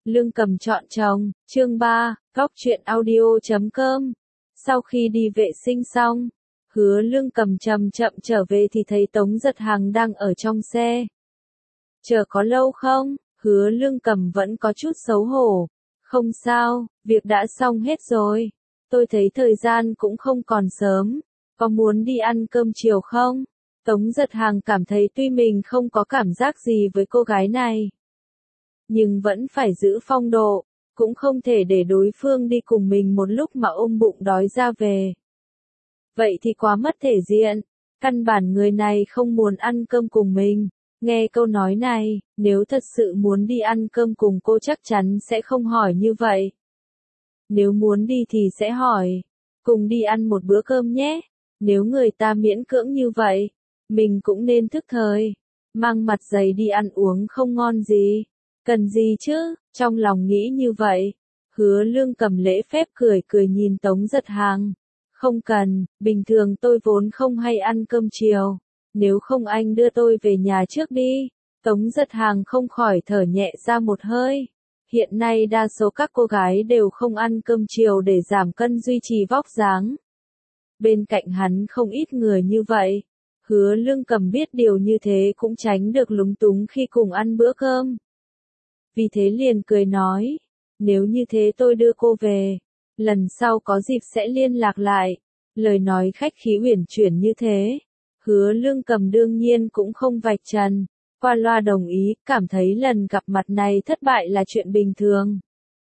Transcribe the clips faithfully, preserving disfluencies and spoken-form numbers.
Lương Cầm chọn chồng, chương ba, góc truyện audio chấm com. Sau khi đi vệ sinh xong, Hứa Lương Cầm chậm chậm trở về thì thấy Tống Giật Hằng đang ở trong xe. Chờ có lâu không? Hứa Lương Cầm vẫn có chút xấu hổ. Không sao, việc đã xong hết rồi. Tôi thấy thời gian cũng không còn sớm. Có muốn đi ăn cơm chiều không? Tống Giật Hằng cảm thấy tuy mình không có cảm giác gì với cô gái này, nhưng vẫn phải giữ phong độ, cũng không thể để đối phương đi cùng mình một lúc mà ôm bụng đói ra về. Vậy thì quá mất thể diện, căn bản người này không muốn ăn cơm cùng mình. Nghe câu nói này, nếu thật sự muốn đi ăn cơm cùng cô chắc chắn sẽ không hỏi như vậy. Nếu muốn đi thì sẽ hỏi, cùng đi ăn một bữa cơm nhé. Nếu người ta miễn cưỡng như vậy, mình cũng nên thức thời, mang mặt dày đi ăn uống không ngon gì. Cần gì chứ, trong lòng nghĩ như vậy. Hứa Lương Cầm lễ phép cười cười nhìn Tống Giật Hằng. Không cần, bình thường tôi vốn không hay ăn cơm chiều. Nếu không anh đưa tôi về nhà trước đi. Tống Giật Hằng không khỏi thở nhẹ ra một hơi. Hiện nay đa số các cô gái đều không ăn cơm chiều để giảm cân duy trì vóc dáng. Bên cạnh hắn không ít người như vậy. Hứa Lương Cầm biết điều như thế cũng tránh được lúng túng khi cùng ăn bữa cơm. Vì thế liền cười nói, nếu như thế tôi đưa cô về, lần sau có dịp sẽ liên lạc lại. Lời nói khách khí uyển chuyển như thế, Hứa Lương Cầm đương nhiên cũng không vạch trần, qua loa đồng ý, cảm thấy lần gặp mặt này thất bại là chuyện bình thường.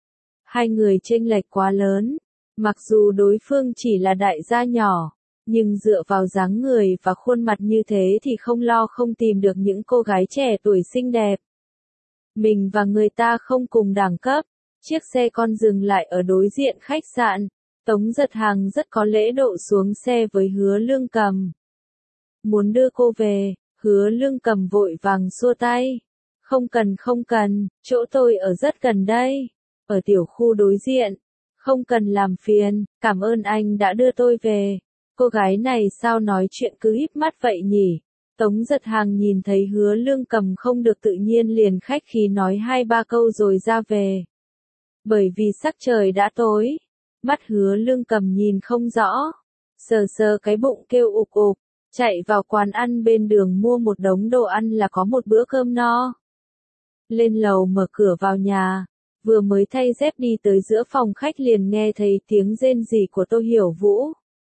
Hai người chênh lệch quá lớn, mặc dù đối phương chỉ là đại gia nhỏ, nhưng dựa vào dáng người và khuôn mặt như thế thì không lo không tìm được những cô gái trẻ tuổi xinh đẹp. Mình và người ta không cùng đẳng cấp. Chiếc xe con dừng lại ở đối diện khách sạn. Tống Giật Hằng rất có lễ độ xuống xe với Hứa Lương Cầm. Muốn đưa cô về, Hứa Lương Cầm vội vàng xua tay. Không cần không cần, chỗ tôi ở rất gần đây. Ở tiểu khu đối diện. Không cần làm phiền, cảm ơn anh đã đưa tôi về. Cô gái này sao nói chuyện cứ híp mắt vậy nhỉ? Tống Giật Hằng nhìn thấy Hứa Lương Cầm không được tự nhiên liền khách khí nói hai ba câu rồi ra về. Bởi vì sắc trời đã tối, mắt Hứa Lương Cầm nhìn không rõ, sờ sờ cái bụng kêu ục ục, chạy vào quán ăn bên đường mua một đống đồ ăn là có một bữa cơm no. Lên lầu mở cửa vào nhà, vừa mới thay dép đi tới giữa phòng khách liền nghe thấy tiếng rên rỉ của Tô Hiểu Vũ.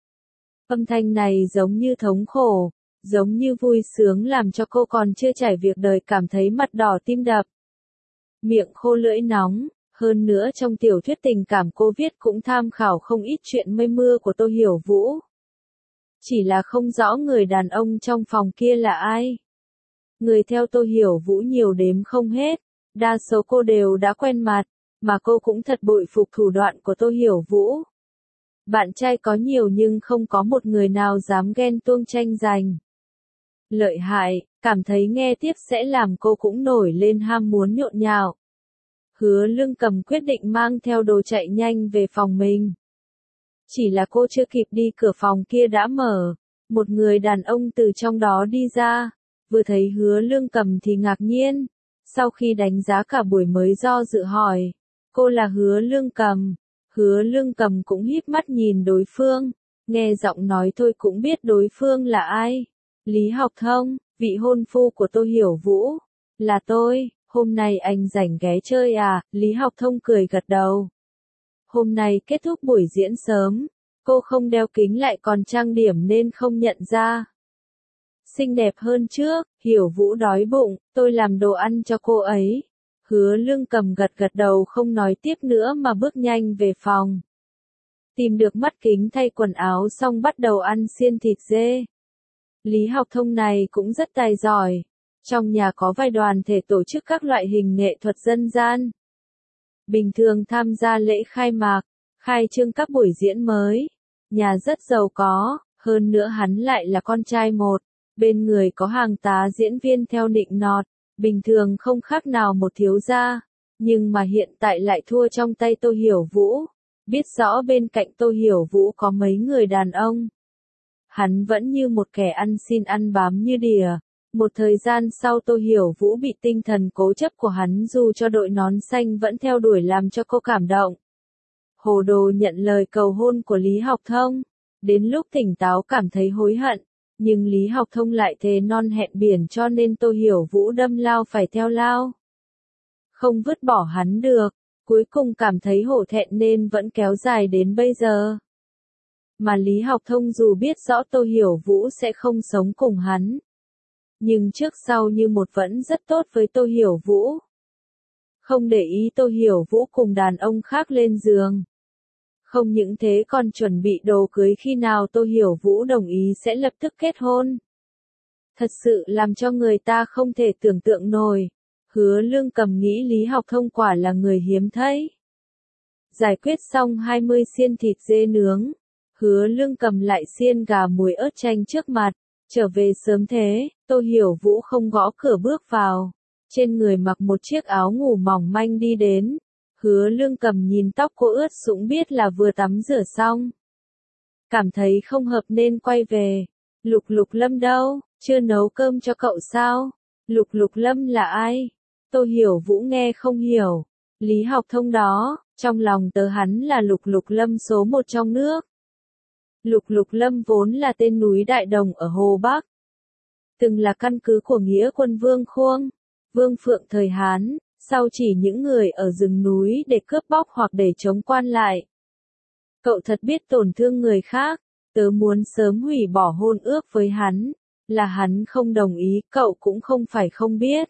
Âm thanh này giống như thống khổ, giống như vui sướng làm cho cô còn chưa trải việc đời cảm thấy mặt đỏ tim đập. Miệng khô lưỡi nóng, hơn nữa trong tiểu thuyết tình cảm cô viết cũng tham khảo không ít chuyện mây mưa của Tô Hiểu Vũ. Chỉ là không rõ người đàn ông trong phòng kia là ai. Người theo Tô Hiểu Vũ nhiều đếm không hết, đa số cô đều đã quen mặt, mà cô cũng thật bội phục thủ đoạn của Tô Hiểu Vũ. Bạn trai có nhiều nhưng không có một người nào dám ghen tuông tranh giành. Lợi hại, cảm thấy nghe tiếp sẽ làm cô cũng nổi lên ham muốn nhộn nhạo. Hứa Lương Cầm quyết định mang theo đồ chạy nhanh về phòng mình. Chỉ là cô chưa kịp đi cửa phòng kia đã mở, một người đàn ông từ trong đó đi ra, vừa thấy Hứa Lương Cầm thì ngạc nhiên, sau khi đánh giá cả buổi mới do dự hỏi, cô là Hứa Lương Cầm. Hứa Lương Cầm cũng híp mắt nhìn đối phương, nghe giọng nói thôi cũng biết đối phương là ai. Lý Học Thông, vị hôn phu của Tô Hiểu Vũ. Là tôi, hôm nay anh rảnh ghé chơi à? Lý Học Thông cười gật đầu. Hôm nay kết thúc buổi diễn sớm, cô không đeo kính lại còn trang điểm nên không nhận ra. Xinh đẹp hơn trước, Hiểu Vũ đói bụng, tôi làm đồ ăn cho cô ấy. Hứa Lương Cầm gật gật đầu không nói tiếp nữa mà bước nhanh về phòng. Tìm được mắt kính thay quần áo xong bắt đầu ăn xiên thịt dê. Lý Học Thông này cũng rất tài giỏi. Trong nhà có vài đoàn thể tổ chức các loại hình nghệ thuật dân gian. Bình thường tham gia lễ khai mạc, khai trương các buổi diễn mới. Nhà rất giàu có, hơn nữa hắn lại là con trai một. Bên người có hàng tá diễn viên theo nịnh nọt. Bình thường không khác nào một thiếu gia. Nhưng mà hiện tại lại thua trong tay Tô Hiểu Vũ. Biết rõ bên cạnh Tô Hiểu Vũ có mấy người đàn ông. Hắn vẫn như một kẻ ăn xin ăn bám như đỉa. Một thời gian sau Tô Hiểu Vũ bị tinh thần cố chấp của hắn dù cho đội nón xanh vẫn theo đuổi làm cho cô cảm động. Hồ đồ nhận lời cầu hôn của Lý Học Thông. Đến lúc tỉnh táo cảm thấy hối hận. Nhưng Lý Học Thông lại thề non hẹn biển cho nên Tô Hiểu Vũ đâm lao phải theo lao. Không vứt bỏ hắn được. Cuối cùng cảm thấy hổ thẹn nên vẫn kéo dài đến bây giờ. Mà Lý Học Thông dù biết rõ Tô Hiểu Vũ sẽ không sống cùng hắn. Nhưng trước sau như một vẫn rất tốt với Tô Hiểu Vũ. Không để ý Tô Hiểu Vũ cùng đàn ông khác lên giường. Không những thế còn chuẩn bị đồ cưới khi nào Tô Hiểu Vũ đồng ý sẽ lập tức kết hôn. Thật sự làm cho người ta không thể tưởng tượng nổi. Hứa Lương Cầm nghĩ Lý Học Thông quả là người hiếm thấy. Giải quyết xong hai mươi xiên thịt dê nướng. Hứa Lương Cầm lại xiên gà muối ớt chanh trước mặt. Trở về sớm thế, Tô Hiểu Vũ không gõ cửa bước vào. Trên người mặc một chiếc áo ngủ mỏng manh đi đến. Hứa Lương Cầm nhìn tóc cô ướt sũng biết là vừa tắm rửa xong. Cảm thấy không hợp nên quay về. Lục Lục Lâm đâu, chưa nấu cơm cho cậu sao? Lục Lục Lâm là ai? Tô Hiểu Vũ nghe không hiểu. Lý Học Thông đó, trong lòng tớ hắn là Lục Lục Lâm số một trong nước. Lục Lục Lâm vốn là tên núi Đại Đồng ở Hồ Bắc. Từng là căn cứ của nghĩa quân Vương Khuông, Vương Phượng thời Hán, sau chỉ những người ở rừng núi để cướp bóc hoặc để chống quan lại. Cậu thật biết tổn thương người khác, tớ muốn sớm hủy bỏ hôn ước với hắn, là hắn không đồng ý, cậu cũng không phải không biết.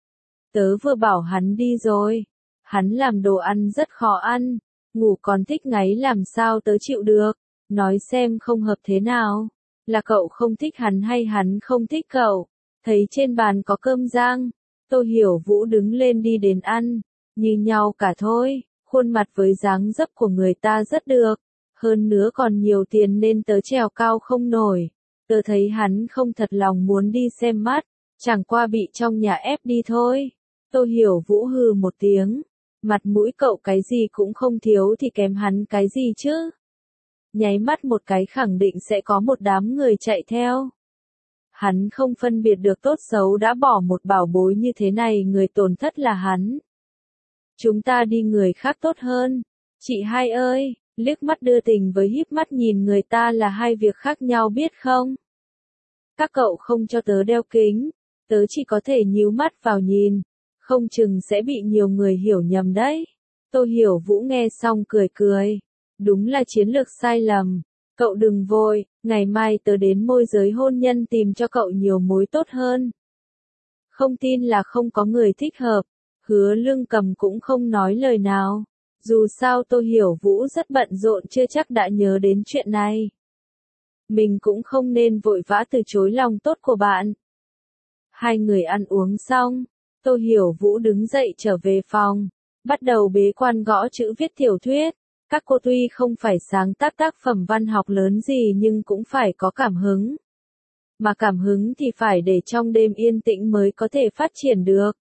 Tớ vừa bảo hắn đi rồi, hắn làm đồ ăn rất khó ăn, ngủ còn thích ngáy làm sao tớ chịu được, nói xem không hợp thế nào, là cậu không thích hắn hay hắn không thích cậu, thấy trên bàn có cơm rang, Tô Hiểu Vũ đứng lên đi đến ăn, như nhau cả thôi, khuôn mặt với dáng dấp của người ta rất được, hơn nữa còn nhiều tiền nên tớ trèo cao không nổi, tớ thấy hắn không thật lòng muốn đi xem mắt, chẳng qua bị trong nhà ép đi thôi. Tô Hiểu Vũ hừ một tiếng, mặt mũi cậu cái gì cũng không thiếu thì kém hắn cái gì chứ. Nháy mắt một cái khẳng định sẽ có một đám người chạy theo. Hắn không phân biệt được tốt xấu đã bỏ một bảo bối như thế này người tổn thất là hắn. Chúng ta đi người khác tốt hơn. Chị hai ơi, liếc mắt đưa tình với híp mắt nhìn người ta là hai việc khác nhau biết không? Các cậu không cho tớ đeo kính, tớ chỉ có thể nhíu mắt vào nhìn, không chừng sẽ bị nhiều người hiểu nhầm đấy. Tô Hiểu Vũ nghe xong cười cười. Đúng là chiến lược sai lầm. Cậu đừng vội, ngày mai tớ đến môi giới hôn nhân tìm cho cậu nhiều mối tốt hơn. Không tin là không có người thích hợp. Hứa Lương Cầm cũng không nói lời nào. Dù sao Tô Hiểu Vũ rất bận rộn chưa chắc đã nhớ đến chuyện này. Mình cũng không nên vội vã từ chối lòng tốt của bạn. Hai người ăn uống xong, Tô Hiểu Vũ đứng dậy trở về phòng, bắt đầu bế quan gõ chữ viết tiểu thuyết. Các cô tuy không phải sáng tác tác phẩm văn học lớn gì nhưng cũng phải có cảm hứng. Mà cảm hứng thì phải để trong đêm yên tĩnh mới có thể phát triển được.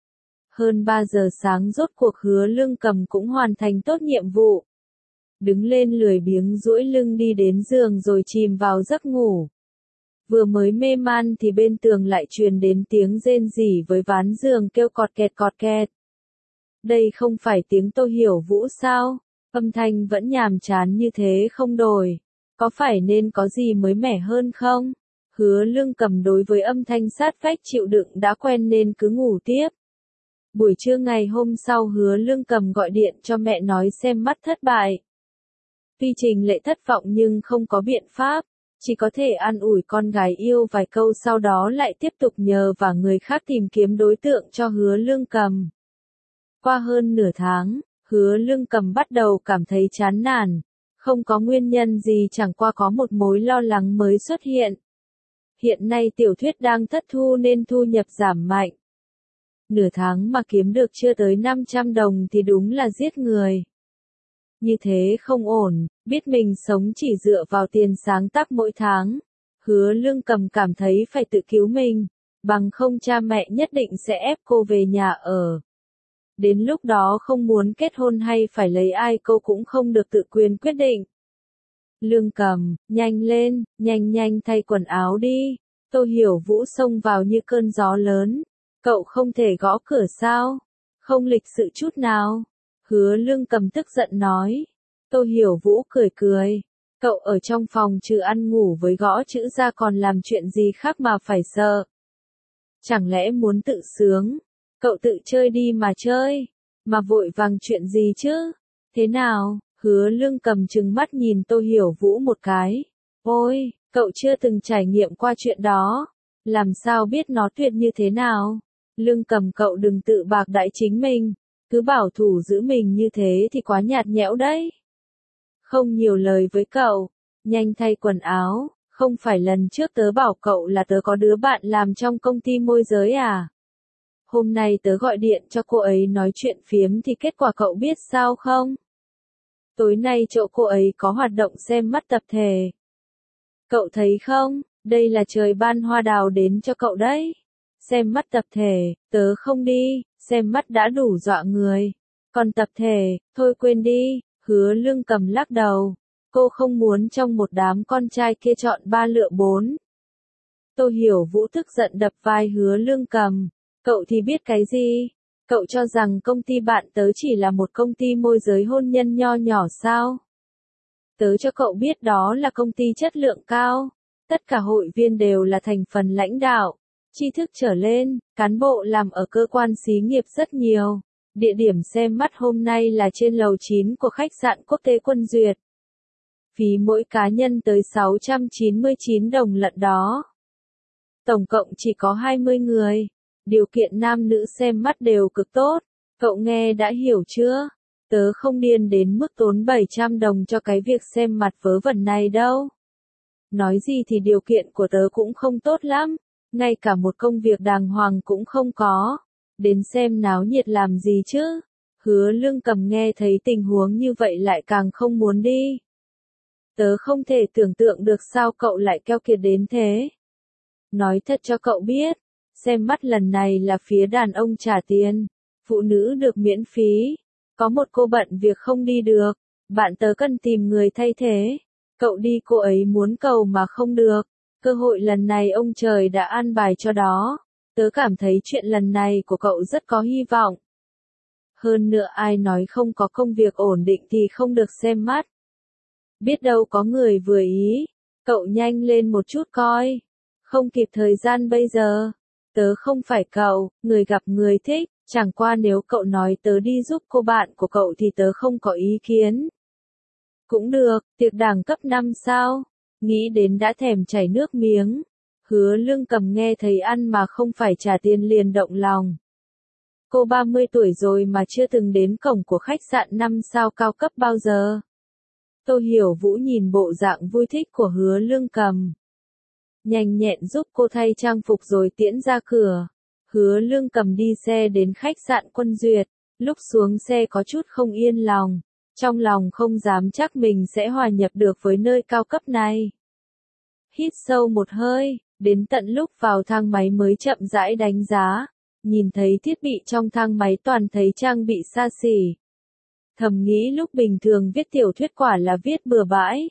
Hơn ba giờ sáng rốt cuộc Hứa Lương Cầm cũng hoàn thành tốt nhiệm vụ. Đứng lên lười biếng duỗi lưng đi đến giường rồi chìm vào giấc ngủ. Vừa mới mê man thì bên tường lại truyền đến tiếng rên rỉ với ván giường kêu cọt kẹt cọt kẹt. Đây không phải tiếng Tô Hiểu Vũ sao? Âm thanh vẫn nhàm chán như thế không đổi. Có phải nên có gì mới mẻ hơn không? Hứa Lương Cầm đối với âm thanh sát vách chịu đựng đã quen nên cứ ngủ tiếp. Buổi trưa ngày hôm sau Hứa Lương Cầm gọi điện cho mẹ nói xem mắt thất bại. Tuy Trình Lệ thất vọng nhưng không có biện pháp, chỉ có thể an ủi con gái yêu vài câu sau đó lại tiếp tục nhờ và người khác tìm kiếm đối tượng cho Hứa Lương Cầm. Qua hơn nửa tháng, Hứa Lương Cầm bắt đầu cảm thấy chán nản, không có nguyên nhân gì chẳng qua có một mối lo lắng mới xuất hiện. Hiện nay tiểu thuyết đang thất thu nên thu nhập giảm mạnh. Nửa tháng mà kiếm được chưa tới năm trăm đồng thì đúng là giết người. Như thế không ổn, biết mình sống chỉ dựa vào tiền sáng tác mỗi tháng. Hứa Lương Cầm cảm thấy phải tự cứu mình, bằng không cha mẹ nhất định sẽ ép cô về nhà ở. Đến lúc đó không muốn kết hôn hay phải lấy ai cô cũng không được tự quyền quyết định. Lương Cầm, nhanh lên, nhanh nhanh thay quần áo đi. Tô Hiểu Vũ xông vào như cơn gió lớn. Cậu không thể gõ cửa sao? Không lịch sự chút nào. Hứa Lương Cầm tức giận nói. Tô Hiểu Vũ cười cười. Cậu ở trong phòng trừ ăn ngủ với gõ chữ ra còn làm chuyện gì khác mà phải sợ? Chẳng lẽ muốn tự sướng? Cậu tự chơi đi mà chơi. Mà vội vàng chuyện gì chứ? Thế nào? Hứa Lương Cầm trừng mắt nhìn Tô Hiểu Vũ một cái. Ôi, cậu chưa từng trải nghiệm qua chuyện đó. Làm sao biết nó tuyệt như thế nào? Lương Cầm cậu đừng tự bạc đãi chính mình. Cứ bảo thủ giữ mình như thế thì quá nhạt nhẽo đấy. Không nhiều lời với cậu. Nhanh thay quần áo. Không phải lần trước tớ bảo cậu là tớ có đứa bạn làm trong công ty môi giới à? Hôm nay tớ gọi điện cho cô ấy nói chuyện phiếm thì kết quả cậu biết sao không? Tối nay chỗ cô ấy có hoạt động xem mắt tập thể. Cậu thấy không, đây là trời ban hoa đào đến cho cậu đấy. Xem mắt tập thể, tớ không đi, xem mắt đã đủ dọa người. Còn tập thể, thôi quên đi, Hứa Lương Cầm lắc đầu. Cô không muốn trong một đám con trai kia chọn ba lựa bốn. Tô Hiểu Vũ tức giận đập vai Hứa Lương Cầm. Cậu thì biết cái gì? Cậu cho rằng công ty bạn tớ chỉ là một công ty môi giới hôn nhân nho nhỏ sao? Tớ cho cậu biết đó là công ty chất lượng cao. Tất cả hội viên đều là thành phần lãnh đạo, tri thức trở lên, cán bộ làm ở cơ quan xí nghiệp rất nhiều. Địa điểm xem mắt hôm nay là trên lầu chín của khách sạn Quốc tế Quân Duyệt. Phí mỗi cá nhân tới sáu trăm chín mươi chín đồng lận đó. Tổng cộng chỉ có hai mươi người. Điều kiện nam nữ xem mắt đều cực tốt. Cậu nghe đã hiểu chưa? Tớ không điên đến mức tốn bảy trăm đồng cho cái việc xem mặt vớ vẩn này đâu. Nói gì thì điều kiện của tớ cũng không tốt lắm. Ngay cả một công việc đàng hoàng cũng không có. Đến xem náo nhiệt làm gì chứ? Hứa Lương Cầm nghe thấy tình huống như vậy lại càng không muốn đi. Tớ không thể tưởng tượng được sao cậu lại keo kiệt đến thế. Nói thật cho cậu biết, xem mắt lần này là phía đàn ông trả tiền, phụ nữ được miễn phí. Có một cô bận việc không đi được, bạn tớ cần tìm người thay thế. Cậu đi cô ấy muốn cầu mà không được. Cơ hội lần này ông trời đã an bài cho đó. Tớ cảm thấy chuyện lần này của cậu rất có hy vọng. Hơn nữa ai nói không có công việc ổn định thì không được xem mắt. Biết đâu có người vừa ý. Cậu nhanh lên một chút coi. Không kịp thời gian bây giờ. Tớ không phải cậu, người gặp người thích. Chẳng qua nếu cậu nói tớ đi giúp cô bạn của cậu thì tớ không có ý kiến. Cũng được, tiệc đẳng cấp năm sao? Nghĩ đến đã thèm chảy nước miếng. Hứa Lương Cầm nghe thấy ăn mà không phải trả tiền liền động lòng. Cô ba mươi tuổi rồi mà chưa từng đến cổng của khách sạn năm sao cao cấp bao giờ. Tô Hiểu Vũ nhìn bộ dạng vui thích của Hứa Lương Cầm. Nhanh nhẹn giúp cô thay trang phục rồi tiễn ra cửa. Hứa Lương Cầm đi xe đến khách sạn Quân Duyệt. Lúc xuống xe có chút không yên lòng. Trong lòng không dám chắc mình sẽ hòa nhập được với nơi cao cấp này. Hít sâu một hơi, đến tận lúc vào thang máy mới chậm rãi đánh giá. Nhìn thấy thiết bị trong thang máy toàn thấy trang bị xa xỉ. Thầm nghĩ lúc bình thường viết tiểu thuyết quả là viết bừa bãi.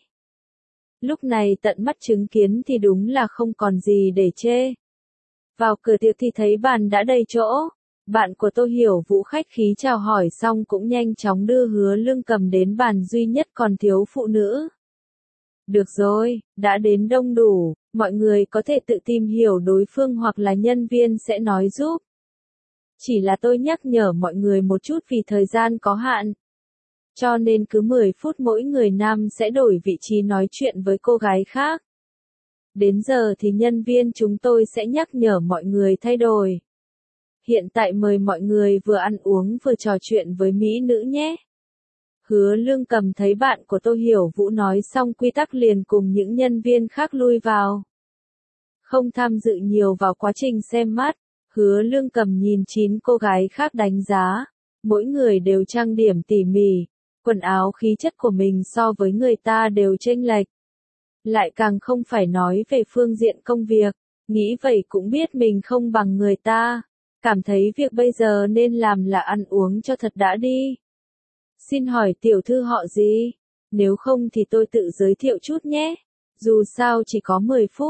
Lúc này tận mắt chứng kiến thì đúng là không còn gì để chê. Vào cửa tiệc thì thấy bàn đã đầy chỗ. Bạn của Tô Hiểu Vũ khách khí chào hỏi xong cũng nhanh chóng đưa Hứa Lương Cầm đến bàn duy nhất còn thiếu phụ nữ. Được rồi, đã đến đông đủ, mọi người có thể tự tìm hiểu đối phương hoặc là nhân viên sẽ nói giúp. Chỉ là tôi nhắc nhở mọi người một chút vì thời gian có hạn. Cho nên cứ mười phút mỗi người nam sẽ đổi vị trí nói chuyện với cô gái khác. Đến giờ thì nhân viên chúng tôi sẽ nhắc nhở mọi người thay đổi. Hiện tại mời mọi người vừa ăn uống vừa trò chuyện với mỹ nữ nhé. Hứa Lương Cầm thấy bạn của Tô Hiểu Vũ nói xong quy tắc liền cùng những nhân viên khác lui vào. Không tham dự nhiều vào quá trình xem mắt, Hứa Lương Cầm nhìn chín cô gái khác đánh giá. Mỗi người đều trang điểm tỉ mỉ, quần áo khí chất của mình so với người ta đều chênh lệch. Lại càng không phải nói về phương diện công việc, nghĩ vậy cũng biết mình không bằng người ta. Cảm thấy việc bây giờ nên làm là ăn uống cho thật đã đi. Xin hỏi tiểu thư họ gì? Nếu không thì tôi tự giới thiệu chút nhé. Dù sao chỉ có mười phút.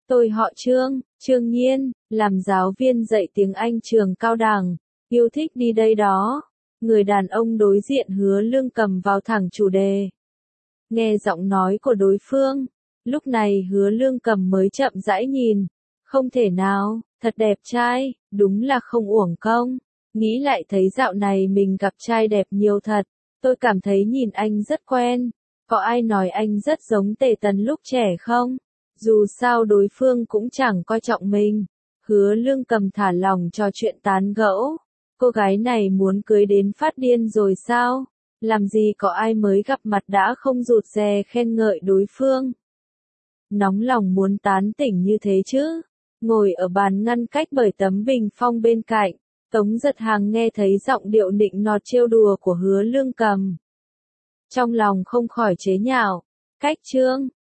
Tôi họ Trương, Trương Nhiên, làm giáo viên dạy tiếng Anh trường cao đẳng, yêu thích đi đây đó. Người đàn ông đối diện Hứa Lương cầm vào thẳng chủ đề. Nghe giọng nói của đối phương, lúc này Hứa Lương cầm mới chậm rãi nhìn. Không thể nào, thật đẹp trai, đúng là không uổng công. Nghĩ lại thấy dạo này mình gặp trai đẹp nhiều thật, tôi cảm thấy nhìn anh rất quen. Có ai nói anh rất giống Tề Tần lúc trẻ không? Dù sao đối phương cũng chẳng coi trọng mình. Hứa Lương cầm thả lòng trò chuyện tán gẫu. Cô gái này muốn cưới đến phát điên rồi sao? Làm gì có ai mới gặp mặt đã không rụt rè khen ngợi đối phương. Nóng lòng muốn tán tỉnh như thế chứ? Ngồi ở bàn ngăn cách bởi tấm bình phong bên cạnh, Tống Giật Hằng nghe thấy giọng điệu nịnh nọt trêu đùa của Hứa Lương cầm. Trong lòng không khỏi chế nhạo. Cách Trương,